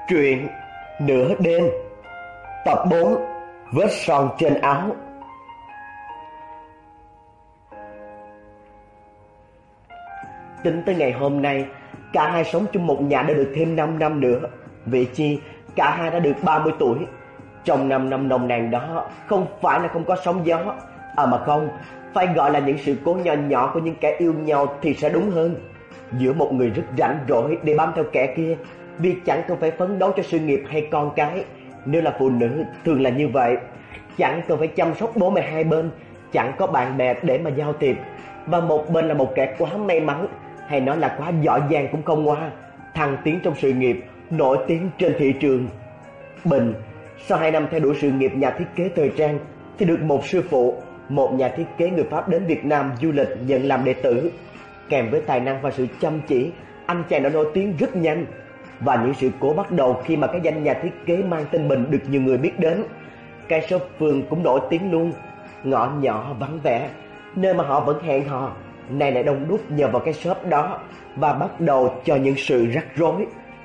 Truyện Nửa đêm, tập 4, vết son trên áo. Tính tới ngày hôm nay, cả hai sống chung một nhà đã được thêm 5 năm nữa. Vì chi cả hai đã được 30 tuổi. Trong 5 năm nồng nàn đó, không phải là không có sóng gió, mà không, phải gọi là những sự cố nhỏ nhỏ của những kẻ yêu nhau thì sẽ đúng hơn. Giữa một người rất rảnh rỗi để bám theo kẻ kia, vì chẳng cần phải phấn đấu cho sự nghiệp hay con cái. Nếu là phụ nữ thường là như vậy, chẳng cần phải chăm sóc bố mẹ hai bên, chẳng có bạn bè để mà giao tiếp, và một bên là một kẻ quá may mắn, hay nói là quá giỏi giang cũng không qua, thăng tiến trong sự nghiệp, nổi tiếng trên thị trường. Bình sau 2 năm theo đuổi sự nghiệp nhà thiết kế thời trang thì được một sư phụ, một nhà thiết kế người Pháp đến Việt Nam du lịch nhận làm đệ tử. Kèm với tài năng và sự chăm chỉ, anh chàng đã nổi tiếng rất nhanh. Và những sự cố bắt đầu khi mà cái danh nhà thiết kế mang tên Bình được nhiều người biết đến. Cái shop Phương cũng nổi tiếng luôn. Ngõ nhỏ vắng vẻ, nơi mà họ vẫn hẹn hò, nay lại đông đúc nhờ vào cái shop đó, và bắt đầu cho những sự rắc rối.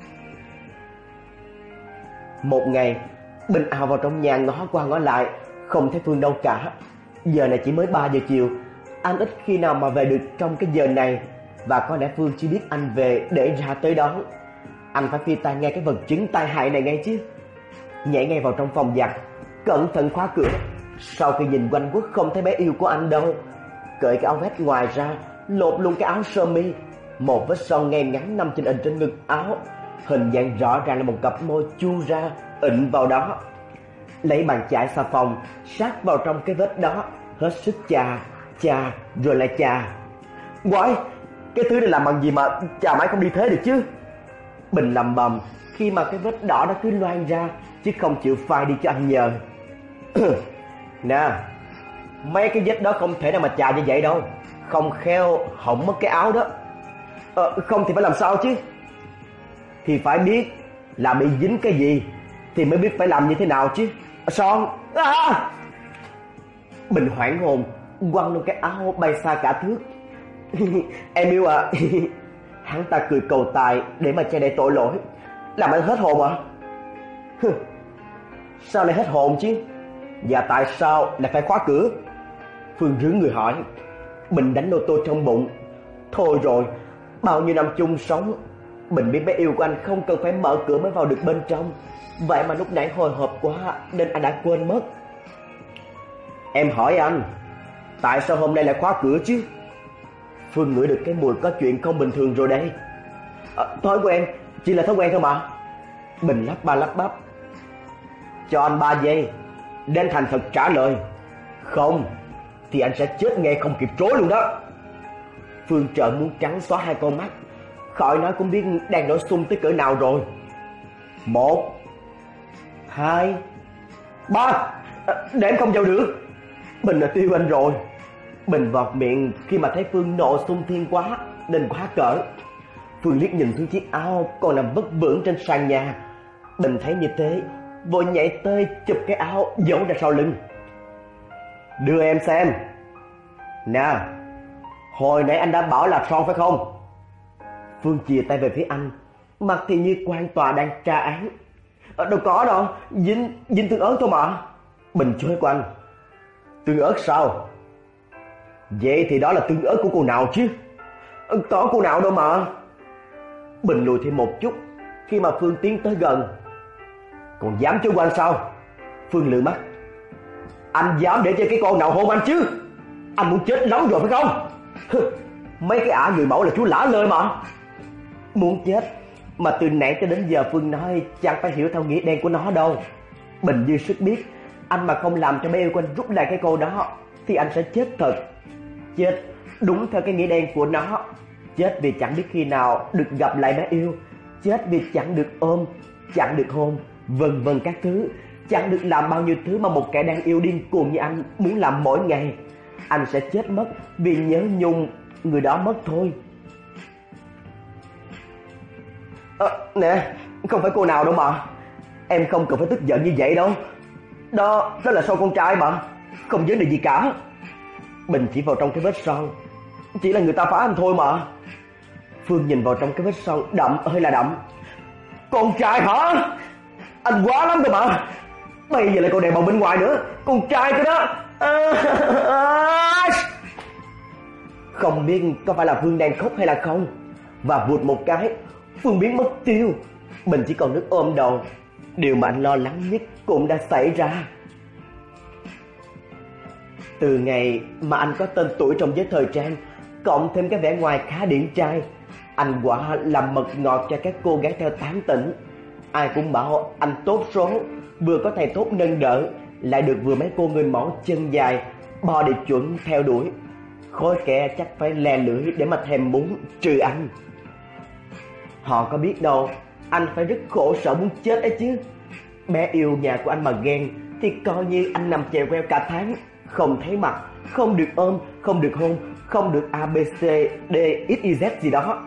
Một ngày, Bình ào vào trong nhà ngó qua ngó lại, không thấy Phương đâu cả. Giờ này chỉ mới 3 giờ chiều, anh ít khi nào mà về được trong cái giờ này, và có lẽ Phương chỉ biết anh về để ra tới đón. Anh phải phi tai nghe cái vật chứng tai hại này ngay chứ. Nhảy ngay vào trong phòng giặt, cẩn thận khóa cửa. Sau khi nhìn quanh quất không thấy bé yêu của anh đâu, cởi cái áo vest ngoài ra, lột luôn cái áo sơ mi. Một vết son ngay ngắn nằm trên trên ngực áo, hình dạng rõ ràng là một cặp môi chu ra ịn vào đó. Lấy bàn chải xà phòng sát vào trong cái vết đó, hết sức chà rồi lại chà. Quái, cái thứ này làm bằng gì mà chà mãi không đi thế được chứ? Bình lầm bầm khi mà cái vết đỏ nó cứ loang ra, chứ không chịu phai đi cho anh nhờ. Nè, mấy cái vết đó không thể nào mà chà như vậy đâu, không khéo hỏng mất cái áo đó. Không thì phải làm sao chứ? Thì phải biết là bị dính cái gì thì mới biết phải làm như thế nào chứ. Son Bình hoảng hồn quăng luôn cái áo bay xa cả thước. Em yêu à. Hắn ta cười cầu tài để mà che đậy tội lỗi. Làm anh hết hồn à? Sao lại hết hồn chứ? Và tại sao lại phải khóa cửa? Phương rướn người hỏi. Bình đánh ô tô trong bụng. Thôi rồi, bao nhiêu năm chung sống, Bình biết bé yêu của anh không cần phải mở cửa mới vào được bên trong. Vậy mà lúc nãy hồi hộp quá nên anh đã quên mất. Em hỏi anh, tại sao hôm nay lại khóa cửa chứ? Phương ngửi được cái mùi có chuyện không bình thường rồi đây. Thói quen, chỉ là thói quen thôi mà. Bình lắp ba lắp bắp. Cho anh 3 giây để anh thành thật trả lời. Không thì anh sẽ chết ngay không kịp trối luôn đó. Phương trợn muốn trắng xóa 2 con mắt, khỏi nói cũng biết đang nổi xung tới cỡ nào rồi. 1 2 3. Để em không vào được. Bình là tiêu anh rồi. Bình vọt miệng khi mà thấy Phương nộ xung thiên quá nên quá cỡ. Phương liếc nhìn xuống chiếc áo còn nằm vất vưởng trên sàn nhà. Bình thấy như thế, vội nhảy tới chụp cái áo giấu ra sau lưng. Đưa em xem. Nè, hồi nãy anh đã bảo là son phải không? Phương chìa tay về phía anh, mặt thì như quan tòa đang tra án. Đâu có đâu, dính tương ớt thôi mà. Bình chối của anh. Tương ớt sao? Vậy thì đó là tương ớt của cô nào chứ? Có cô nào đâu mà. Bình lùi thêm một chút khi mà Phương tiến tới gần. Còn dám chơi của anh sao? Phương lườm mắt. Anh dám để cho cái con nào hôn anh chứ? Anh muốn chết lắm rồi phải không? Mấy cái ả người mẫu là chú lả lơi mà. Muốn chết mà từ nãy cho đến giờ Phương nói chẳng phải hiểu theo nghĩa đen của nó đâu. Bình dư sức biết, anh mà không làm cho bé yêu của anh rút lại cái câu đó thì anh sẽ chết thật. Chết đúng theo cái nghĩa đen của nó. Chết vì chẳng biết khi nào được gặp lại bé yêu. Chết vì chẳng được ôm, chẳng được hôn, vân vân các thứ. Chẳng được làm bao nhiêu thứ mà một kẻ đang yêu điên cuồng như anh muốn làm mỗi ngày. Anh sẽ chết mất vì nhớ nhung người đó mất thôi. Nè, không phải cô nào đâu mà. Em không cần phải tức giận như vậy đâu. Đó là son con trai mà, không vấn đề gì cả. Bình chỉ vào trong cái vết son, chỉ là người ta phá anh thôi mà. Phương nhìn vào trong cái vết son đậm ơi là đậm. Con trai hả? Anh quá lắm rồi mà. Bây giờ lại còn đèn bồng bên ngoài nữa. Con trai cơ đó. Không biết có phải là Phương đang khóc hay là không. Và vụt một cái, Phương biến mất tiêu. Mình chỉ còn nước ôm đầu. Điều mà anh lo lắng nhất cũng đã xảy ra. Từ ngày mà anh có tên tuổi trong giới thời trang, cộng thêm cái vẻ ngoài khá điển trai, anh quả làm mật ngọt cho các cô gái theo tán tỉnh. Ai cũng bảo anh tốt số, vừa có thầy tốt nâng đỡ, lại được vừa mấy cô người mẫu chân dài body chuẩn theo đuổi. Khối kẻ chắc phải le lưỡi để mà thèm muốn trừ anh. Họ có biết đâu, anh phải rất khổ sở muốn chết ấy chứ. Bé yêu nhà của anh mà ghen thì coi như anh nằm chèo queo cả tháng, không thấy mặt, không được ôm, không được hôn, không được ABC, D, XYZ gì đó.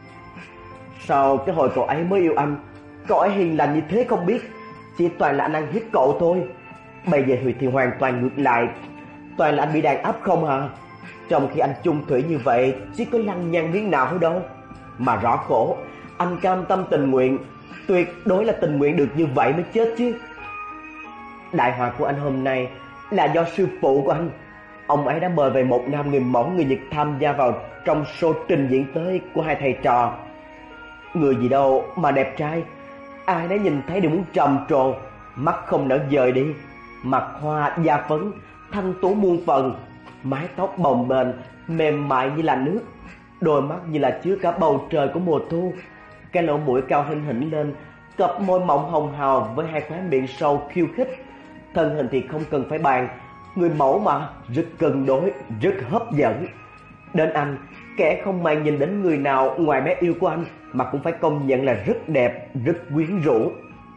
Sau cái hồi cậu ấy mới yêu anh, cậu ấy hiền lành như thế không biết, chỉ toàn là anh ăn hiếp cậu thôi. Bây giờ thì hoàn toàn ngược lại, toàn là anh bị đàn áp không hả? Trong khi anh chung thủy như vậy, chỉ có lăng nhăng miếng nào thôi đâu. Mà rõ khổ, anh cam tâm tình nguyện, tuyệt đối là tình nguyện được như vậy mới chết chứ. Đại họa của anh hôm nay là do sư phụ của anh. Ông ấy đã mời về một nam người mẫu người Nhật tham gia vào trong show trình diễn tới của hai thầy trò. Người gì đâu mà đẹp trai, ai nấy nhìn thấy đều muốn trầm trồ, mắt không nỡ dời đi. Mặt hoa da phấn, thanh tú muôn phần, mái tóc bồng bềnh, mềm mại như là nước, đôi mắt như là chứa cả bầu trời của mùa thu. Cái lỗ mũi cao hinh hỉnh lên, cặp môi mọng hồng hào với hai khóe miệng sâu khiêu khích. Thân hình thì không cần phải bàn, người mẫu mà, rất cân đối, rất hấp dẫn. Đến anh, kẻ không màng nhìn đến người nào ngoài bé yêu của anh mà cũng phải công nhận là rất đẹp, rất quyến rũ.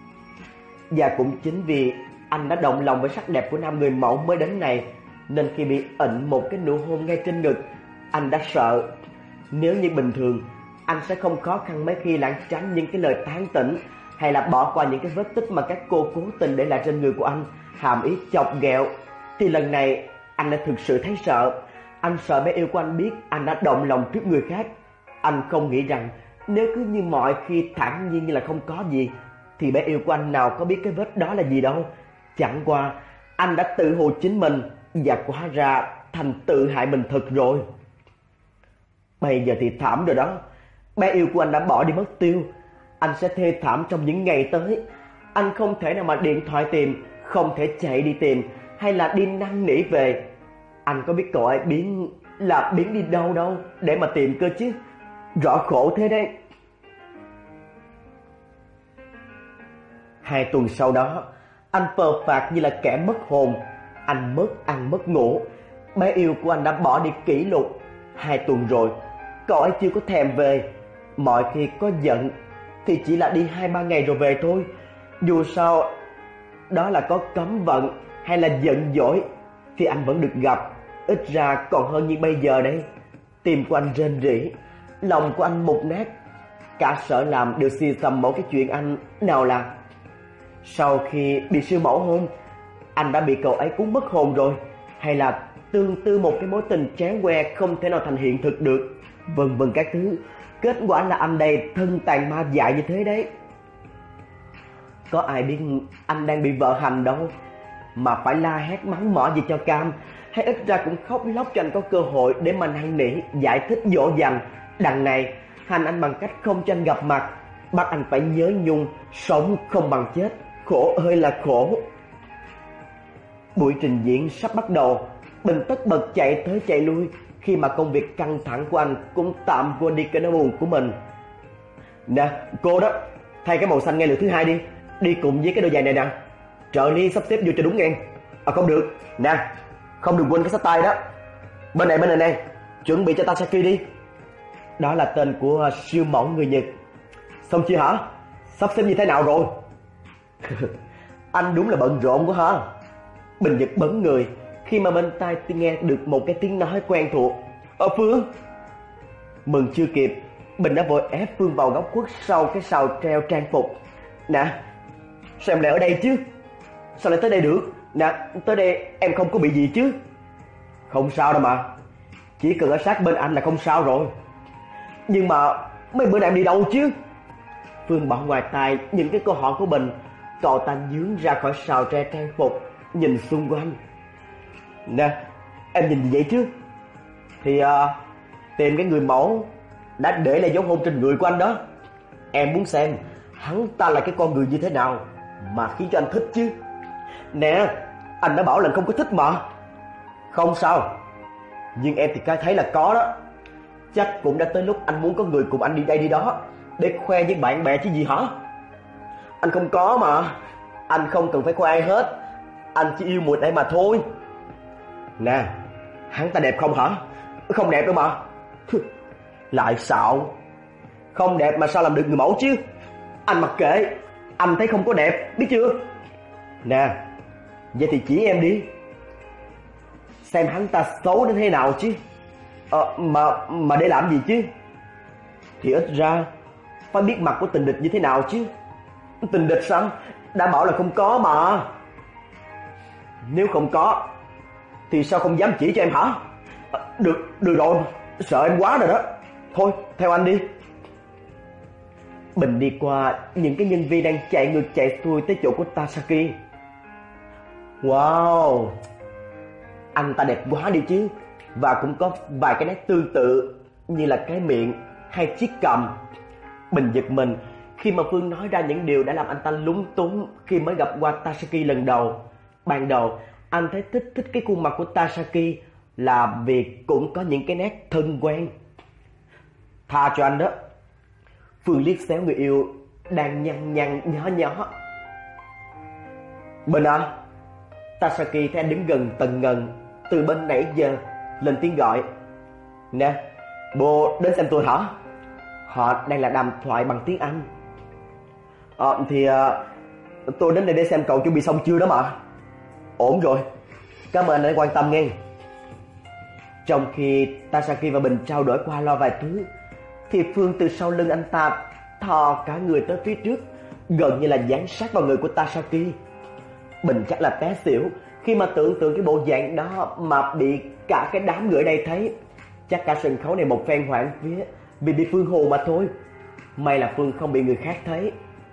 Và cũng chính vì anh đã động lòng với sắc đẹp của nam người mẫu mới đến này, nên khi bị ẩn một cái nụ hôn ngay trên ngực, anh đã sợ. Nếu như bình thường, anh sẽ không khó khăn mấy khi lảng tránh những cái lời tán tỉnh, hay là bỏ qua những cái vết tích mà các cô cố tình để lại trên người của anh, hàm ý chọc ghẹo. Thì lần này anh đã thực sự thấy sợ. Anh sợ bé yêu của anh biết anh đã động lòng trước người khác. Anh không nghĩ rằng nếu cứ như mọi khi thản nhiên như là không có gì, thì bé yêu của anh nào có biết cái vết đó là gì đâu. Chẳng qua anh đã tự hồ chính mình, và hóa ra thành tự hại mình thật rồi. Bây giờ thì thảm rồi đó. Bé yêu của anh đã bỏ đi mất tiêu. Anh sẽ thê thảm trong những ngày tới. Anh không thể nào mà điện thoại tìm, không thể chạy đi tìm, hay là đi năn nỉ về. Anh có biết cậu ấy biến đi đâu đâu để mà tìm cơ chứ. Rõ khổ thế đấy. 2 tuần sau đó, anh phờ phạc như là kẻ mất hồn. Anh mất ăn mất ngủ. Bé yêu của anh đã bỏ đi kỷ lục. 2 tuần rồi, cậu ấy chưa có thèm về. Mọi khi có giận thì chỉ là đi 2-3 ngày rồi về thôi. Dù sao đó là có cấm vận hay là giận dỗi thì anh vẫn được gặp. Ít ra còn hơn như bây giờ đây. Tim của anh rên rỉ, lòng của anh mục nát. Cả sở làm đều xì xầm mỗi cái chuyện anh nào là. Sau khi bị sư mẫu hôn, anh đã bị cậu ấy cuốn mất hồn rồi, hay là tương tư một cái mối tình chán que không thể nào thành hiện thực được, vân vân các thứ. Kết quả là anh đây thân tàn ma dại như thế đấy. Có ai biết anh đang bị vợ hành đâu mà phải la hét mắng mỏ gì cho cam, hay ít ra cũng khóc lóc cho anh có cơ hội để mà năn nỉ, giải thích dỗ dành. Đằng này hành anh bằng cách không cho anh gặp mặt, bắt anh phải nhớ nhung, sống không bằng chết. Khổ ơi là khổ. Buổi trình diễn sắp bắt đầu, Bình tất bật chạy tới chạy lui khi mà công việc căng thẳng của anh cũng tạm quên đi cái nỗi buồn của mình. Nè, cô đó, thay cái màu xanh ngay lượt thứ 2 đi, đi cùng với cái đôi giày này nè. Trợ lý sắp xếp vô cho đúng ngang. Không được, nè, không được quên cái xách tay đó. Bên này nè, chuẩn bị cho Tasaki đi. Đó là tên của siêu mẫu người Nhật. Xong chưa hả? Sắp xếp như thế nào rồi? Anh đúng là bận rộn quá hả? Bình giật bấn người khi mà bên tai nghe được một cái tiếng nói quen thuộc. Phương. Mừng chưa kịp, Bình đã vội ép Phương vào góc khuất sau cái sào treo trang phục. Nè, sao em lại ở đây chứ? Sao lại tới đây được? Nè, tới đây em không có bị gì chứ? Không sao đâu mà, chỉ cần ở sát bên anh là không sao rồi. Nhưng mà mấy bữa nay em đi đâu chứ? Phương bỏ ngoài tai những cái câu hỏi của Bình. Cậu ta nhướng ra khỏi sào tre trang phục, nhìn xung quanh. Nè, em nhìn gì vậy chứ? Thì tìm cái người mẫu đã để lại dấu hôn trên người của anh đó. Em muốn xem hắn ta là cái con người như thế nào mà khiến cho anh thích chứ. Nè, anh đã bảo là không có thích mà. Không sao, nhưng em thì cái thấy là có đó. Chắc cũng đã tới lúc anh muốn có người cùng anh đi đây đi đó, để khoe với bạn bè chứ gì hả? Anh không có mà. Anh không cần phải khoe ai hết. Anh chỉ yêu mùi này mà thôi. Nè, hắn ta đẹp không hả? Không đẹp đâu mà. Lại xạo. Không đẹp mà sao làm được người mẫu chứ? Anh mặc kệ. Anh thấy không có đẹp, biết chưa? Nè, vậy thì chỉ em đi. Xem hắn ta xấu đến thế nào chứ. Mà để làm gì chứ? Thì ít ra phải biết mặt của tình địch như thế nào chứ. Tình địch sao? Đã bảo là không có mà. Nếu không có thì sao không dám chỉ cho em hả? Được rồi, sợ em quá rồi đó. Thôi, theo anh đi. Bình đi qua những cái nhân viên đang chạy ngược chạy xuôi tới chỗ của Tasaki. Wow, anh ta đẹp quá đi chứ. Và cũng có vài cái nét tương tự, như là cái miệng hay chiếc cằm. Bình giật mình khi mà Phương nói ra những điều đã làm anh ta lúng túng khi mới gặp qua Tasaki lần đầu. Ban đầu anh thấy thích cái khuôn mặt của Tasaki là vì cũng có những cái nét thân quen. Tha cho anh đó. Phương liếc xéo người yêu đang nhăn nhó. Bình à? Tasaki thấy anh đứng gần tần ngần từ bên nãy giờ, lên tiếng gọi. Nè, bố đến xem tôi hả? Họ đang là đàm thoại bằng tiếng Anh. Tôi đến đây để xem cậu chuẩn bị xong chưa đó mà. Ổn rồi, cảm ơn anh đã quan tâm nghe. Trong khi Tasaki và Bình trao đổi qua lo vài thứ, thì Phương từ sau lưng anh ta thò cả người tới phía trước, gần như là dán sát vào người của Tasaki. Bình chắc là té xỉu khi mà tưởng tượng cái bộ dạng đó mà bị cả cái đám người ở đây thấy. Chắc cả sân khấu này một phen hoảng vía vì bị Phương hù mà thôi. May là Phương không bị người khác thấy.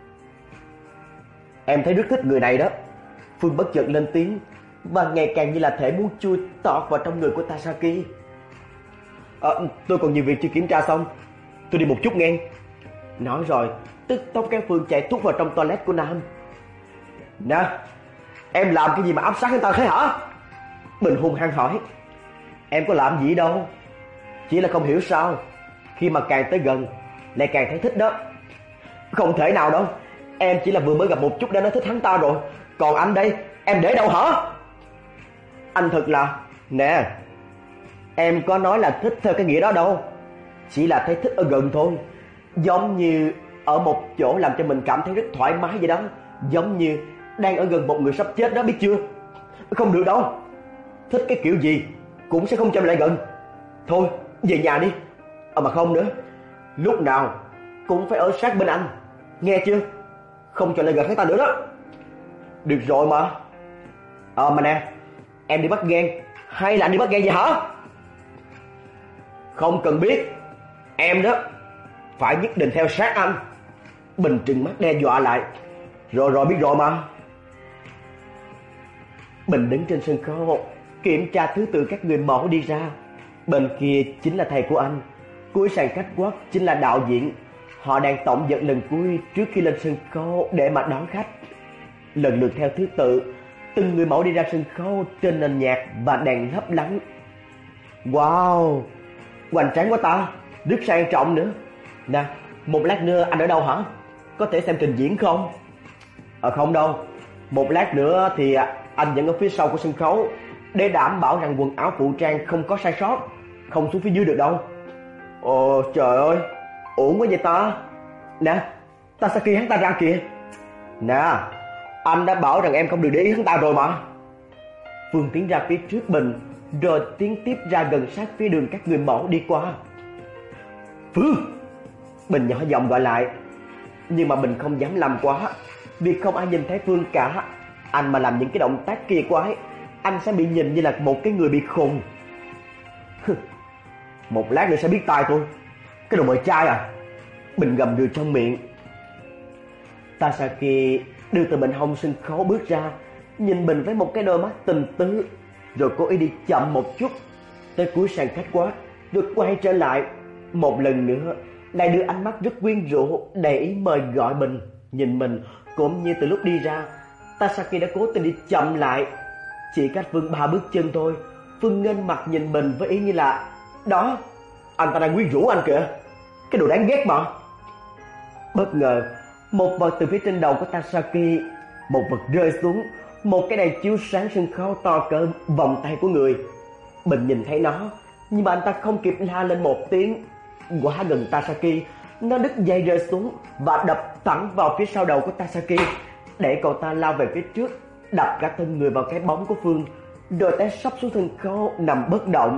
Em thấy rất thích người này đó. Phương bất chợt lên tiếng, và ngày càng như là thể muốn chui tọt vào trong người của Tasaki. Tôi còn nhiều việc chưa kiểm tra xong, tôi đi một chút nghe. Nói rồi tức tốc cái Phương chạy thút vào trong toilet của Nam. Nè, em làm cái gì mà áp sát người ta thế hả? Bình hung hăng hỏi. Em có làm gì đâu, chỉ là không hiểu sao khi mà càng tới gần lại càng thấy thích đó. Không thể nào đâu, em chỉ là vừa mới gặp một chút đã nói thích hắn ta rồi. Còn anh đây, em để đâu hả? Anh thật là... Nè, em có nói là thích theo cái nghĩa đó đâu. Chỉ là thấy thích ở gần thôi. Giống như ở một chỗ làm cho mình cảm thấy rất thoải mái vậy đó. Giống như đang ở gần một người sắp chết đó, biết chưa? Không được đâu. Thích cái kiểu gì cũng sẽ không cho lại gần. Thôi, về nhà đi. Mà không nữa, lúc nào cũng phải ở sát bên anh, nghe chưa? Không cho lại gần hắn ta nữa đó. Được rồi mà. Mà nè, em đi bắt ghen hay là anh đi bắt ghen vậy hả? Không cần biết. Em đó phải nhất định theo sát anh. Bình trừng mắt đe dọa lại. Rồi biết rồi mà. Bình đứng trên sân khấu kiểm tra thứ tự các người mẫu đi ra. Bên kia chính là thầy của anh, cuối sàn khách quốc chính là đạo diễn. Họ đang tổng dật lần cuối trước khi lên sân khấu để mà đón khách. Lần lượt theo thứ tự, từng người mẫu đi ra sân khấu trên nền nhạc và đèn lấp lánh. Wow, hoành tráng quá ta, rất sang trọng nữa. Nè, một lát nữa anh ở đâu hả? Có thể xem trình diễn không? Không đâu, một lát nữa thì anh vẫn ở phía sau của sân khấu, để đảm bảo rằng quần áo phụ trang không có sai sót, không xuống phía dưới được đâu. Ồ trời ơi, ổn quá vậy ta. Nè, Tasaki hắn ta ra kìa. Nè, anh đã bảo rằng em không được để ý hắn ta rồi mà. Phương tiến ra phía trước Bình, rồi tiến tiếp ra gần sát phía đường các người mẫu đi qua. Phương! Bình nhỏ giọng gọi lại. Nhưng mà Bình không dám làm quá, vì không ai nhìn thấy Phương cả. Anh mà làm những cái động tác kỳ quái, anh sẽ bị nhìn như là một cái người bị khùng. Một lát nữa sẽ biết tai tôi, cái đồ mời trai à. Bình gầm gừ trong miệng. Tasaki đưa từ bên hông sân khấu bước ra, nhìn mình với một cái đôi mắt tình tứ, rồi cố ý đi chậm một chút tới cuối sàn khách quát, rồi quay trở lại một lần nữa, lại đưa ánh mắt rất quyến rũ đầy ý mời gọi mình. Nhìn mình cũng như từ lúc đi ra, Tasaki đã cố tình đi chậm lại, chỉ cách Phương 3 bước chân thôi. Phương nghênh mặt nhìn mình với ý như là: đó, anh ta đang quyến rũ anh kìa, cái đồ đáng ghét mà. Bất ngờ, một vật từ phía trên đầu của Tasaki, một vật rơi xuống, một cái đèn chiếu sáng sân khấu to cỡ vòng tay của người. Mình nhìn thấy nó, nhưng mà anh ta không kịp la lên một tiếng. Quá gần Tasaki, nó đứt dây rơi xuống và đập thẳng vào phía sau đầu của Tasaki, để cậu ta lao về phía trước, đập cả thân người vào cái bóng của Phương, rồi té sấp xuống sân khấu nằm bất động.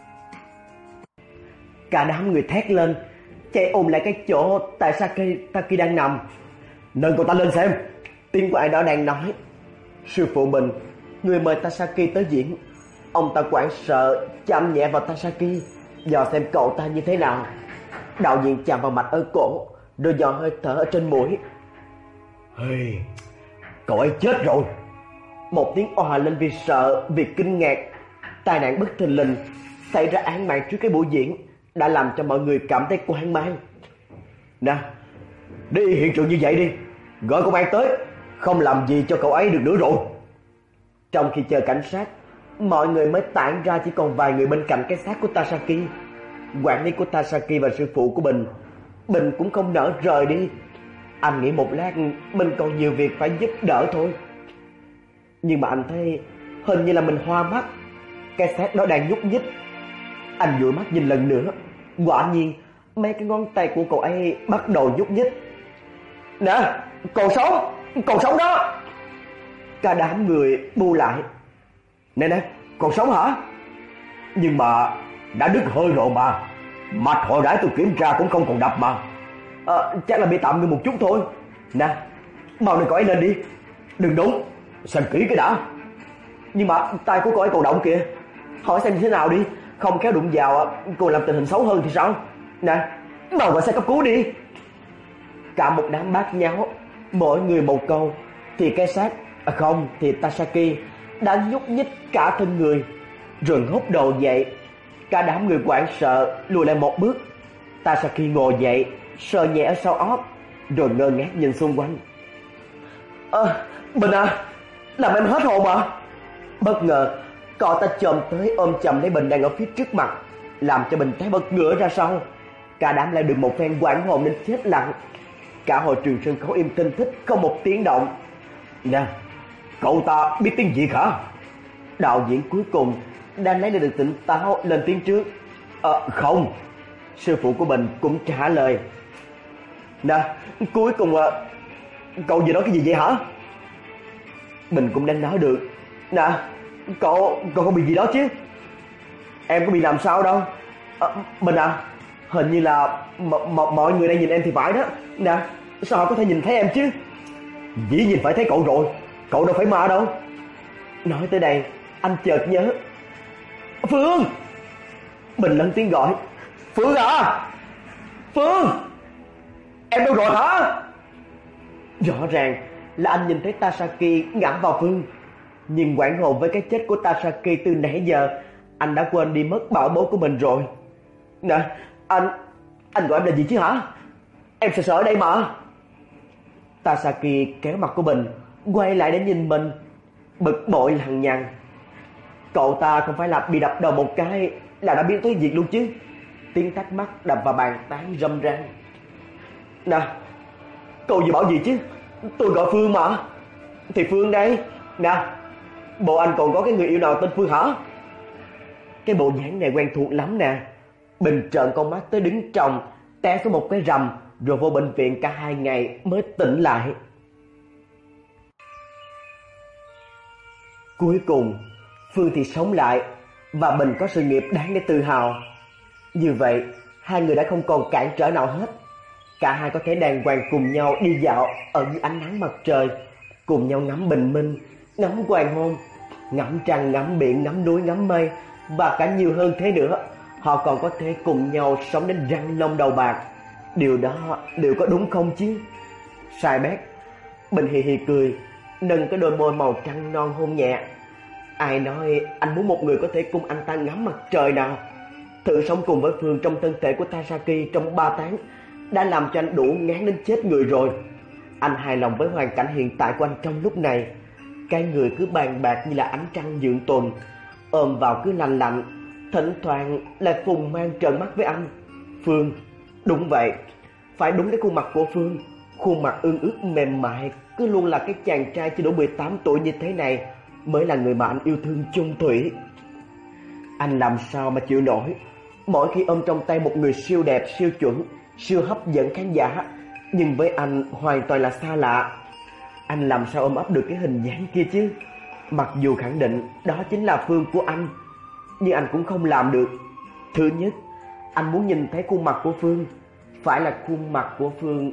Cả đám người thét lên, chạy ùm lại cái chỗ Tasaki đang nằm. Nâng cậu ta lên xem, tiếng của ai đó đang nói. Sư phụ mình, người mời Tasaki tới diễn. Ông ta hoảng sợ chạm nhẹ vào Tasaki, dò xem cậu ta như thế nào. Đạo diễn chạm vào mạch ở cổ, rồi dò hơi thở ở trên mũi. Hey, cậu ấy chết rồi. Một tiếng òa lên vì sợ, vì kinh ngạc. Tai nạn bất thình lình xảy ra án mạng trước cái buổi diễn đã làm cho mọi người cảm thấy hoang mang. Nè, đi hiện trường như vậy đi, gọi công an tới, không làm gì cho cậu ấy được nữa rồi. Trong khi chờ cảnh sát, mọi người mới tản ra, chỉ còn vài người bên cạnh cái xác của Tasaki. Quản lý của Tasaki và sư phụ của Bình cũng không nỡ rời đi. Anh nghĩ một lát mình còn nhiều việc phải giúp đỡ thôi. Nhưng mà anh thấy hình như là mình hoa mắt. Cái xác đó đang nhúc nhích. Anh dụi mắt nhìn lần nữa, quả nhiên mấy cái ngón tay của cậu ấy bắt đầu nhúc nhích. Nè, còn sống đó. Cả đám người bu lại. Nè, còn sống hả? Nhưng mà đã đứt hơi rồi mà. Mạch hồi nãy tôi kiểm tra cũng không còn đập mà. Chắc là bị tạm ngưng một chút thôi. Nè, mau đưa cậu ấy lên đi. Đừng đúng, xem kỹ cái đã. Nhưng mà tay của cậu ấy còn động kìa. Hỏi xem như thế nào đi, không khéo đụng vào còn làm tình hình xấu hơn thì sao? Nè, mau gọi xe cấp cứu đi. Cả một đám bát nháo, mỗi người một câu, thì cái xác, không thì Tasaki đã nhúc nhích cả thân người, rồi ngóc đầu dậy. Cả đám người hoảng sợ lùi lại một bước. Tasaki ngồi dậy, sờ nhẹ ở sau ót, rồi ngơ ngác nhìn xung quanh. Bình à, làm em hết hồn mà. Bất ngờ, cậu ta chồm tới ôm chầm lấy Bình đang ở phía trước mặt, làm cho Bình té bật ngửa ra sau. Cả đám lại được một phen hoảng hồn nên chết lặng. Cả hội trường sân khấu im thinh thích, không một tiếng động. Nè, cậu ta biết tiếng Việt hả? Đạo diễn cuối cùng đang lấy được tỉnh táo lên tiếng trước. Không. Sư phụ của Bình cũng trả lời. Nè, cuối cùng cậu vừa nói cái gì vậy hả? Bình cũng đang nói được. Nè, cậu không bị gì đó chứ? Em có bị làm sao đâu. Bình à, hình như là mọi người đang nhìn em thì phải đó. Nè, sao họ có thể nhìn thấy em chứ? Dĩ nhiên phải thấy cậu rồi, cậu đâu phải ma đâu. Nói tới đây, anh chợt nhớ. Phương! Bình lớn tiếng gọi. Phương à! Phương! Em đâu rồi hả? Rõ ràng là anh nhìn thấy Tasaki ngã vào Phương. Nhưng hoảng hồn với cái chết của Tasaki từ nãy giờ, anh đã quên đi mất bảo bối của mình rồi. Nè, anh gọi em là gì chứ hả? Em sợ ở đây mà. Tasaki kéo mặt của Bình quay lại để nhìn mình, bực bội lằng nhằng. Cậu ta không phải là bị đập đầu một cái là đã biến tới việc luôn chứ? Tiếng thắc mắc đập vào bàn tán râm ran. Nè, cậu vừa bảo gì chứ? Tôi gọi Phương mà. Thì Phương đây. Nè, bộ anh còn có cái người yêu nào tên Phương hả? Cái bộ dáng này quen thuộc lắm nè. Bình trợn con mắt tới đứng trồng, té xuống một cái rầm, rồi vô bệnh viện cả 2 ngày mới tỉnh lại. Cuối cùng, Phương thì sống lại, và Bình có sự nghiệp đáng để tự hào. Như vậy, hai người đã không còn cản trở nào hết. Cả hai có thể đàng hoàng cùng nhau đi dạo ở dưới ánh nắng mặt trời, cùng nhau ngắm bình minh, ngắm hoàng hôn, ngắm trăng, ngắm biển, ngắm núi, ngắm mây, và cả nhiều hơn thế nữa. Họ còn có thể cùng nhau sống đến răng long đầu bạc. Điều đó liệu có đúng không chứ? Sai bét, Bình hì hì cười, nâng cái đôi môi màu trắng non hôn nhẹ. Ai nói anh muốn một người có thể cùng anh ta ngắm mặt trời nào? Thử sống cùng với Phương trong thân thể của Tasaki trong 3 tháng đã làm cho anh đủ ngán đến chết người rồi. Anh hài lòng với hoàn cảnh hiện tại của anh trong lúc này. Cái người cứ bàn bạc như là ánh trăng dưỡng tuần, ôm vào cứ lành lạnh, thỉnh thoảng lại phùng mang trợn mắt với anh. Phương, đúng vậy, phải đúng cái khuôn mặt của Phương. Khuôn mặt ương ướt mềm mại, cứ luôn là cái chàng trai chưa đủ 18 tuổi như thế này mới là người mà anh yêu thương chung thủy. Anh làm sao mà chịu nổi mỗi khi ôm trong tay một người siêu đẹp, siêu chuẩn, siêu hấp dẫn khán giả, nhưng với anh hoàn toàn là xa lạ. Anh làm sao ôm ấp được cái hình dáng kia chứ? Mặc dù khẳng định đó chính là Phương của anh, nhưng anh cũng không làm được. Thứ nhất, anh muốn nhìn thấy khuôn mặt của Phương, phải là khuôn mặt của Phương,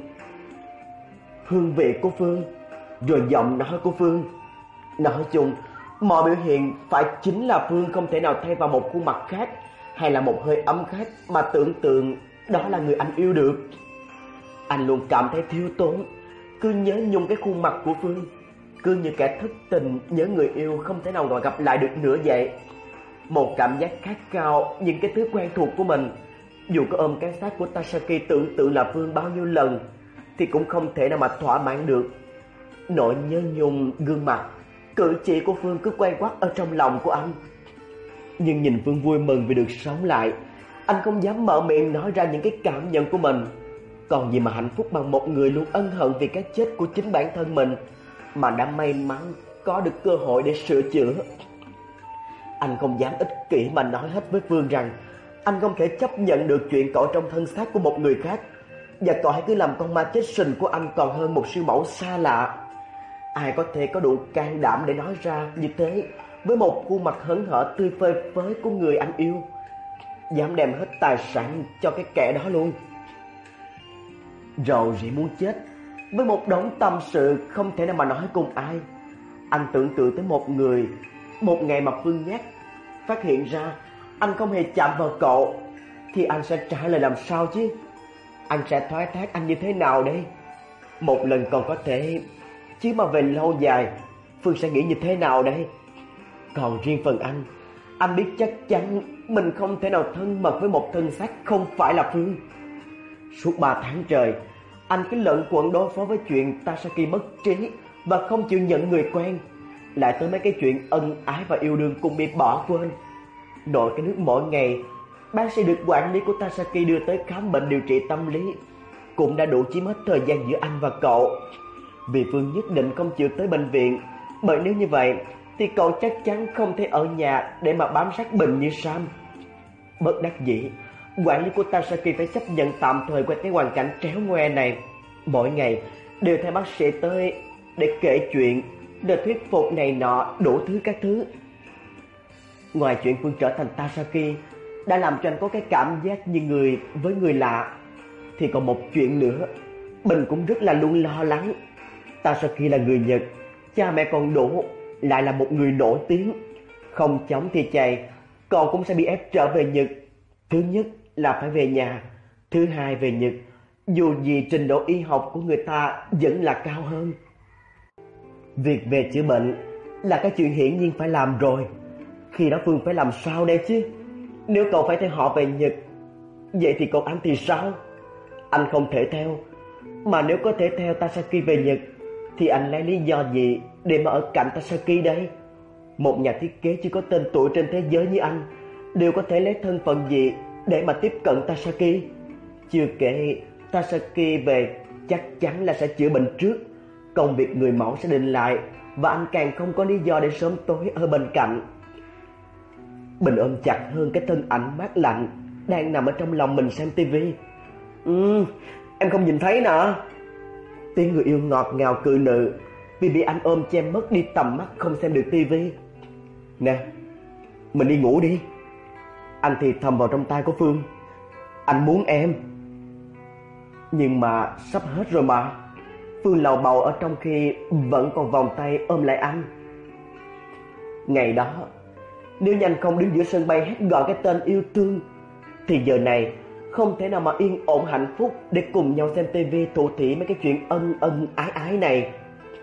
hương vị của Phương, rồi giọng nói của Phương. Nói chung, mọi biểu hiện phải chính là Phương, không thể nào thay vào một khuôn mặt khác hay là một hơi ấm khác mà tưởng tượng đó là người anh yêu được. Anh luôn cảm thấy thiếu tốn, cứ nhớ nhung cái khuôn mặt của Phương, cứ như kẻ thất tình nhớ người yêu không thể nào gặp lại được nữa vậy. Một cảm giác khát khao những cái thứ quen thuộc của mình, dù có ôm cái xác của Tasaki tưởng tượng là Phương bao nhiêu lần thì cũng không thể nào mà thỏa mãn được. Nỗi nhớ nhung gương mặt, cử chỉ của Phương cứ quay quắt ở trong lòng của anh. Nhưng nhìn Phương vui mừng vì được sống lại, anh không dám mở miệng nói ra những cái cảm nhận của mình. Còn gì mà hạnh phúc bằng một người luôn ân hận vì cái chết của chính bản thân mình mà đã may mắn có được cơ hội để sửa chữa. Anh không dám ích kỷ mà nói hết với Phương rằng anh không thể chấp nhận được chuyện cậu trong thân xác của một người khác, và cậu hãy cứ làm con ma chết sình của anh còn hơn một siêu mẫu xa lạ. Ai có thể có đủ can đảm để nói ra như thế với một khuôn mặt hớn hở tươi phơi phới của người anh yêu, dám đem hết tài sản cho cái kẻ đó luôn. Rầu rĩ muốn chết, với một đống tâm sự không thể nào mà nói cùng ai. Anh tưởng tượng tới một người, một ngày mà Phương nhắc phát hiện ra anh không hề chạm vào cậu, thì anh sẽ trả lời làm sao chứ? Anh sẽ thoái thác anh như thế nào đây? Một lần còn có thể, chứ mà về lâu dài Phương sẽ nghĩ như thế nào đây? Còn riêng phần anh biết chắc chắn mình không thể nào thân mật với một thân xác không phải là Phương. Suốt 3 tháng trời, anh cứ lẩn quẩn đối phó với chuyện Tasaki mất trí và không chịu nhận người quen, lại tới mấy cái chuyện ân ái và yêu đương cũng bị bỏ quên. Nội cái nước mỗi ngày bác sĩ được quản lý của Tasaki đưa tới khám bệnh điều trị tâm lý cũng đã đủ chiếm hết thời gian giữa anh và cậu. Vì Phương nhất định không chịu tới bệnh viện, bởi nếu như vậy thì cậu chắc chắn không thể ở nhà để mà bám sát Bình như Sam. Bất đắc dĩ, quản lý của Tasaki phải chấp nhận tạm thời qua cái hoàn cảnh tréo ngoe này. Mỗi ngày đều theo bác sĩ tới để kể chuyện, để thuyết phục này nọ đủ thứ các thứ. Ngoài chuyện Phương trở thành Tasaki đã làm cho anh có cái cảm giác như người với người lạ, thì còn một chuyện nữa Bình cũng rất là luôn lo lắng. Tasaki là người Nhật, cha mẹ còn đủ, lại là một người nổi tiếng. Không chống thì chạy, cậu cũng sẽ bị ép trở về Nhật. Thứ nhất là phải về nhà, thứ hai về Nhật, dù gì trình độ y học của người ta vẫn là cao hơn. Việc về chữa bệnh là cái chuyện hiển nhiên phải làm rồi. Khi đó Phương phải làm sao đây chứ? Nếu cậu phải theo họ về Nhật, vậy thì còn anh thì sao? Anh không thể theo. Mà nếu có thể theo Tasaki về Nhật, thì anh lấy lý do gì để mà ở cạnh Tasaki đây? Một nhà thiết kế chưa có tên tuổi trên thế giới như anh đều có thể lấy thân phận gì để mà tiếp cận Tasaki? Chưa kể Tasaki về chắc chắn là sẽ chữa bệnh trước, công việc người mẫu sẽ định lại, và anh càng không có lý do để sớm tối ở bên cạnh. Bình ôm chặt hơn cái thân ảnh mát lạnh đang nằm ở trong lòng mình xem tivi. Em không nhìn thấy nè. Tiếng người yêu ngọt ngào cự nữ vì bị anh ôm che mất đi tầm mắt không xem được tivi. Nè, mình đi ngủ đi. Anh thì thầm vào trong tai của Phương. Anh muốn em. Nhưng mà sắp hết rồi mà. Phương lầu bầu ở trong khi vẫn còn vòng tay ôm lại anh. Ngày đó, nếu như anh không đứng giữa sân bay hét gọi cái tên yêu thương, thì giờ này không thể nào mà yên ổn hạnh phúc để cùng nhau xem tivi thủ thỉ mấy cái chuyện ân ân ái ái này.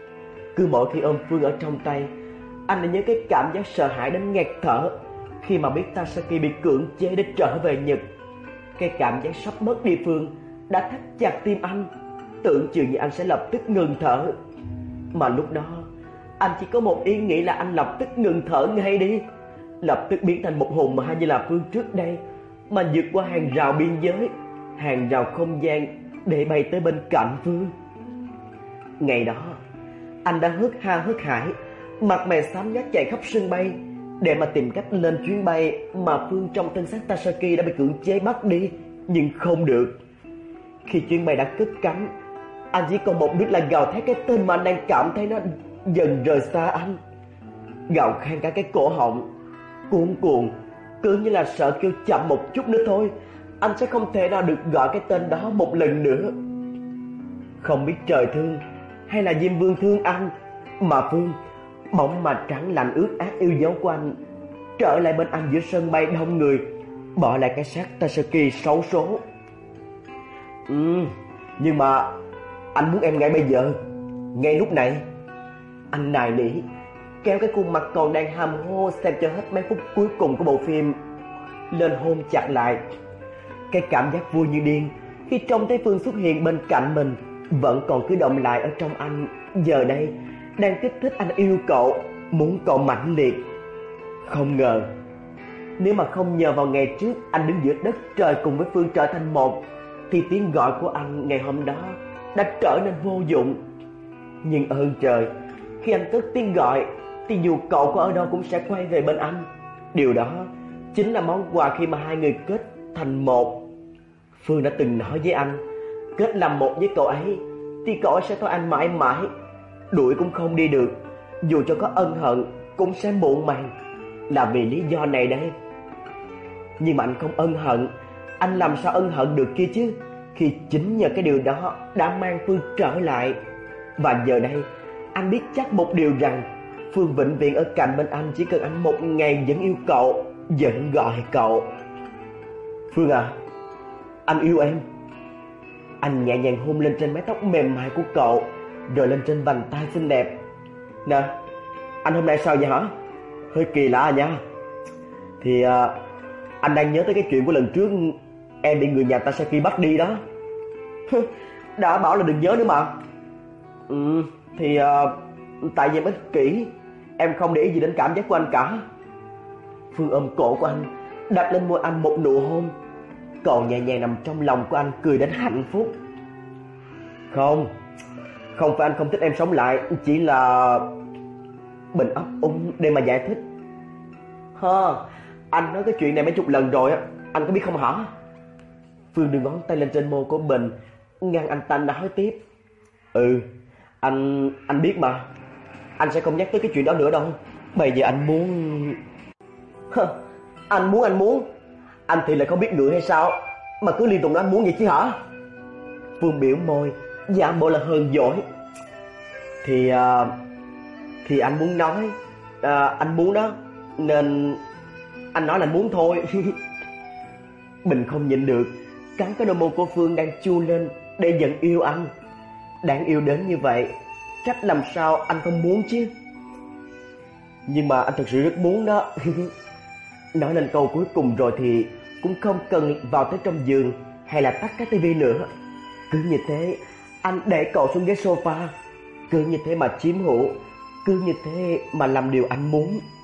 Cứ mỗi khi ôm Phương ở trong tay, anh lại nhớ cái cảm giác sợ hãi đến nghẹt thở khi mà biết Tasaki bị cưỡng chế để trở về Nhật. Cái cảm giác sắp mất đi Phương đã thắt chặt tim anh, tưởng chừng như anh sẽ lập tức ngừng thở. Mà lúc đó anh chỉ có một ý nghĩ là anh lập tức ngừng thở ngay đi, lập tức biến thành một hồn ma như là Phương trước đây, mà vượt qua hàng rào biên giới, hàng rào không gian để bay tới bên cạnh Phương. Ngày đó anh đã hớt ha hớt hải, mặt mày xám nhát chạy khắp sân bay để mà tìm cách lên chuyến bay mà Phương trong thân xác Tasaki đã bị cưỡng chế bắt đi, nhưng không được. Khi chuyến bay đã cất cánh, anh chỉ còn một đích là gào thét cái tên mà anh đang cảm thấy nó dần rời xa anh, gào khan cả cái cổ họng, cuồn cuộn, cứ như là sợ kêu chậm một chút nữa thôi anh sẽ không thể nào được gọi cái tên đó một lần nữa. Không biết trời thương hay là Diêm Vương thương anh, mà Phương, mỏng mà trắng lạnh ướt át yêu dấu của anh, trở lại bên anh giữa sân bay đông người, bỏ lại cái xác Tasaki xấu số. Nhưng mà anh muốn em ngay bây giờ, ngay lúc này. Anh nài nỉ, kéo cái khuôn mặt còn đang hàm hô xem cho hết mấy phút cuối cùng của bộ phim lên hôn chặt lại. Cái cảm giác vui như điên khi trông thấy Phương xuất hiện bên cạnh mình vẫn còn cứ động lại ở trong anh, giờ đây đang kích thích anh yêu cậu, muốn cậu mãnh liệt. Không ngờ, nếu mà không nhờ vào ngày trước anh đứng giữa đất trời cùng với Phương trở thành một, thì tiếng gọi của anh ngày hôm đó đã trở nên vô dụng. Nhưng ơn trời, khi anh cất tiếng gọi thì dù cậu có ở đâu cũng sẽ quay về bên anh. Điều đó chính là món quà khi mà hai người kết thành một. Phương đã từng nói với anh, kết làm một với cậu ấy thì cậu ấy sẽ thôi anh mãi mãi, đuổi cũng không đi được, dù cho có ân hận cũng sẽ muộn màng. Là vì lý do này đây. Nhưng mà anh không ân hận. Anh làm sao ân hận được kia chứ, khi chính nhờ cái điều đó đã mang Phương trở lại. Và giờ đây anh biết chắc một điều rằng Phương vĩnh viễn ở cạnh bên anh, chỉ cần anh một ngày vẫn yêu cậu, vẫn gọi cậu. Phương à, anh yêu em. Anh nhẹ nhàng hôn lên trên mái tóc mềm mại của cậu, rồi lên trên vành tai xinh đẹp. Nè, anh hôm nay sao vậy hả? Hơi kỳ lạ nha. Thì anh đang nhớ tới cái chuyện của lần trước em bị người nhà Tasaki bắt đi đó. Đã bảo là đừng nhớ nữa mà. Thì tại vì em ích kỷ, em không để ý gì đến cảm giác của anh cả. Phương ôm cổ của anh, đặt lên môi anh một nụ hôn. Cậu nhẹ nhàng nằm trong lòng của anh, cười đến hạnh phúc. Không phải anh không thích em sống lại, chỉ là Bình ấp úng để mà giải thích. Anh nói cái chuyện này mấy chục lần rồi á, anh có biết không hả? Phương đưa ngón tay lên trên môi của Bình, ngăn anh ta nói tiếp. Anh biết mà. Anh sẽ không nhắc tới cái chuyện đó nữa đâu. Bây giờ anh muốn... Anh muốn. Anh thì lại không biết ngựa hay sao mà cứ liên tục nói anh muốn vậy chứ hả? Phương biểu môi, giả bộ là hờn dỗi. Thì anh muốn nói, anh muốn đó, nên anh nói là anh muốn thôi. Bình không nhịn được, cắn cái đôi môi của Phương đang chu lên để giận yêu anh. Đáng yêu đến như vậy, trách làm sao anh không muốn chứ. Nhưng mà anh thật sự rất muốn đó. Nói lên câu cuối cùng rồi thì cũng không cần vào tới trong giường hay là tắt cái tivi nữa. Cứ như thế anh để cậu xuống ghế sofa, cứ như thế mà chiếm hữu, cứ như thế mà làm điều anh muốn.